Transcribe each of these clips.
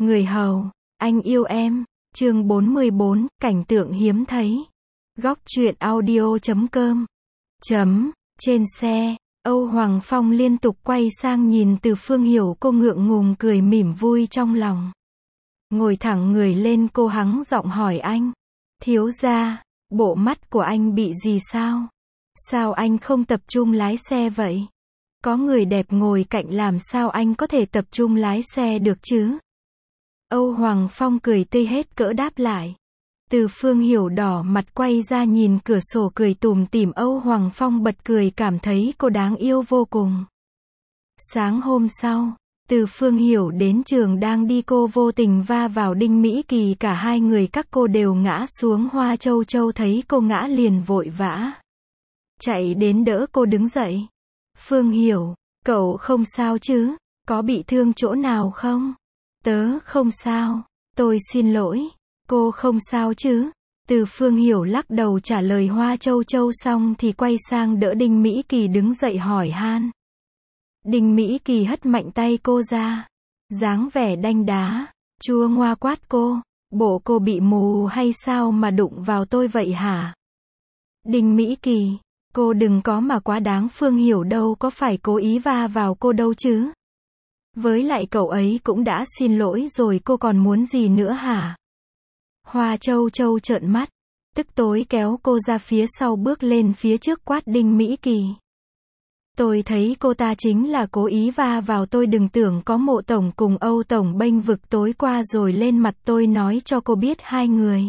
Người hầu, anh yêu em. Chương 44, cảnh tượng hiếm thấy. Góc truyện audio.com. Trên xe, Âu Hoàng Phong liên tục quay sang nhìn Từ Phương Hiểu, cô ngượng ngùng cười mỉm vui trong lòng. Ngồi thẳng người lên, cô hắng giọng hỏi anh. Thiếu gia, bộ mắt của anh bị gì sao? Sao anh không tập trung lái xe vậy? Có người đẹp ngồi cạnh làm sao anh có thể tập trung lái xe được chứ? Âu Hoàng Phong cười tươi hết cỡ đáp lại. Từ Phương Hiểu đỏ mặt quay ra nhìn cửa sổ cười tủm tỉm. Âu Hoàng Phong bật cười, cảm thấy cô đáng yêu vô cùng. Sáng hôm sau, Từ Phương Hiểu đến trường đang đi, cô vô tình va vào Đinh Mỹ Kỳ, cả hai người các cô đều ngã xuống. Hoa Châu Châu thấy cô ngã liền vội vã chạy đến đỡ cô đứng dậy. Phương Hiểu, cậu không sao chứ? Có bị thương chỗ nào không? Tớ không sao, tôi xin lỗi. Cô không sao chứ? Từ Phương Hiểu lắc đầu trả lời. Hoa Châu Châu xong thì quay sang đỡ Đinh Mỹ Kỳ đứng dậy hỏi han. Đinh Mỹ Kỳ hất mạnh tay cô ra, dáng vẻ đanh đá, chua ngoa quát cô. Bộ cô bị mù hay sao mà đụng vào tôi vậy hả? Đinh Mỹ Kỳ, cô đừng có mà quá đáng. Phương Hiểu đâu có phải cố ý va vào cô đâu chứ. Với lại cậu ấy cũng đã xin lỗi rồi, cô còn muốn gì nữa hả? Hoa Châu Châu trợn mắt, tức tối kéo cô ra phía sau bước lên phía trước quát Đinh Mỹ Kỳ. Tôi thấy cô ta chính là cố ý va vào tôi, đừng tưởng có Mộ tổng cùng Âu tổng bênh vực tối qua rồi lên mặt tôi. Nói cho cô biết, hai người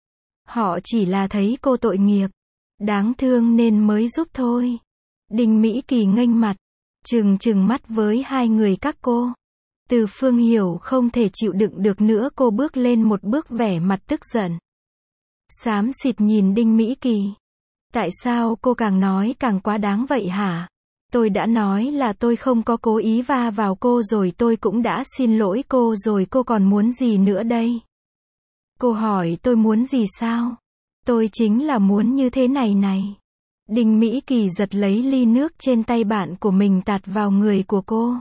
họ chỉ là thấy cô tội nghiệp, đáng thương nên mới giúp thôi. Đinh Mỹ Kỳ nghênh mặt, trừng mắt với hai người các cô. Từ Phương Hiểu không thể chịu đựng được nữa, cô bước lên một bước vẻ mặt tức giận, xám xịt nhìn Đinh Mỹ Kỳ. Tại sao cô càng nói càng quá đáng vậy hả? Tôi đã nói là tôi không có cố ý va vào cô rồi, tôi cũng đã xin lỗi cô rồi, cô còn muốn gì nữa đây? Cô hỏi tôi muốn gì sao? Tôi chính là muốn như thế này này. Đinh Mỹ Kỳ giật lấy ly nước trên tay bạn của mình tạt vào người của cô.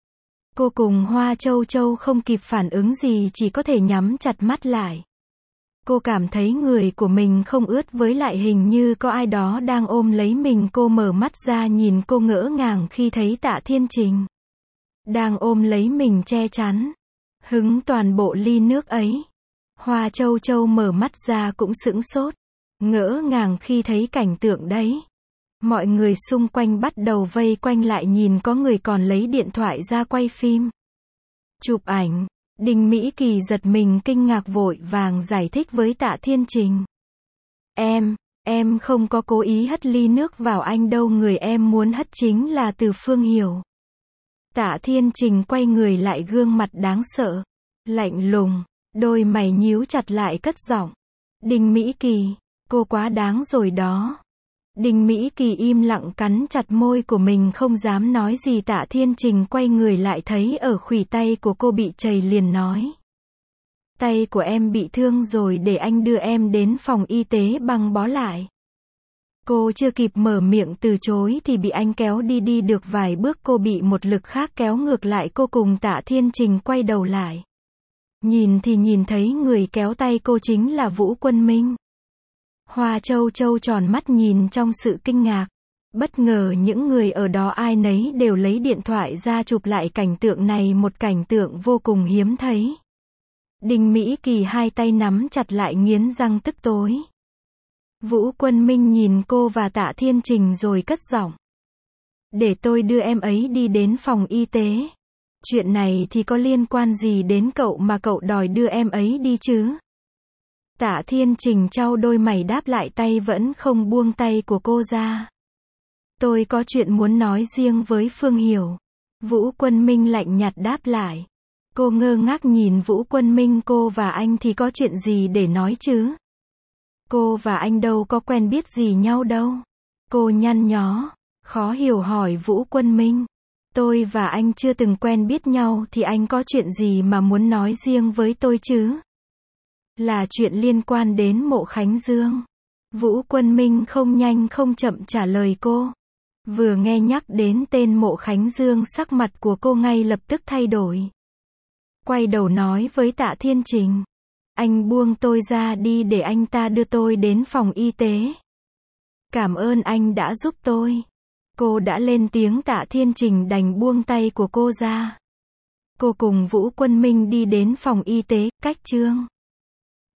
Cô cùng Hoa Châu Châu không kịp phản ứng gì, chỉ có thể nhắm chặt mắt lại. Cô cảm thấy người của mình không ướt, với lại hình như có ai đó đang ôm lấy mình. Cô mở mắt ra nhìn, cô ngỡ ngàng khi thấy Tạ Thiên Trình đang ôm lấy mình che chắn, hứng toàn bộ ly nước ấy. Hoa Châu Châu mở mắt ra cũng sững sốt, ngỡ ngàng khi thấy cảnh tượng đấy. Mọi người xung quanh bắt đầu vây quanh lại nhìn, có người còn lấy điện thoại ra quay phim, chụp ảnh. Đinh Mỹ Kỳ giật mình kinh ngạc vội vàng giải thích với Tạ Thiên Trình. Em không có cố ý hất ly nước vào anh đâu, người em muốn hất chính là Từ Phương Hiểu. Tạ Thiên Trình quay người lại, gương mặt đáng sợ, lạnh lùng, đôi mày nhíu chặt lại cất giọng. Đinh Mỹ Kỳ, cô quá đáng rồi đó. Đinh Mỹ Kỳ im lặng cắn chặt môi của mình không dám nói gì. Tạ Thiên Trình quay người lại thấy ở khuỷu tay của cô bị chày liền nói. Tay của em bị thương rồi, để anh đưa em đến phòng y tế băng bó lại. Cô chưa kịp mở miệng từ chối thì bị anh kéo đi được vài bước, cô bị một lực khác kéo ngược lại. Cô cùng Tạ Thiên Trình quay đầu lại, nhìn thì nhìn thấy người kéo tay cô chính là Vũ Quân Minh. Hoa Châu Châu tròn mắt nhìn trong sự kinh ngạc. Bất ngờ những người ở đó ai nấy đều lấy điện thoại ra chụp lại cảnh tượng này, một cảnh tượng vô cùng hiếm thấy. Đinh Mỹ Kỳ hai tay nắm chặt lại, nghiến răng tức tối. Vũ Quân Minh nhìn cô và Tạ Thiên Trình rồi cất giọng. Để tôi đưa em ấy đi đến phòng y tế. Chuyện này thì có liên quan gì đến cậu mà cậu đòi đưa em ấy đi chứ? Tạ Thiên Trình chau đôi mày đáp lại, tay vẫn không buông tay của cô ra. Tôi có chuyện muốn nói riêng với Phương Hiểu. Vũ Quân Minh lạnh nhạt đáp lại. Cô ngơ ngác nhìn Vũ Quân Minh. Cô và anh thì có chuyện gì để nói chứ? Cô và anh đâu có quen biết gì nhau đâu. Cô nhăn nhó, khó hiểu hỏi Vũ Quân Minh. Tôi và anh chưa từng quen biết nhau thì anh có chuyện gì mà muốn nói riêng với tôi chứ? Là chuyện liên quan đến Mộ Khánh Dương. Vũ Quân Minh không nhanh không chậm trả lời cô. Vừa nghe nhắc đến tên Mộ Khánh Dương, sắc mặt của cô ngay lập tức thay đổi. quay đầu nói với Tạ Thiên Trình. Anh buông tôi ra đi để anh ta đưa tôi đến phòng y tế. Cảm ơn anh đã giúp tôi. Cô đã lên tiếng. Tạ Thiên Trình đành buông tay của cô ra. Cô cùng Vũ Quân Minh đi đến phòng y tế, cách Trương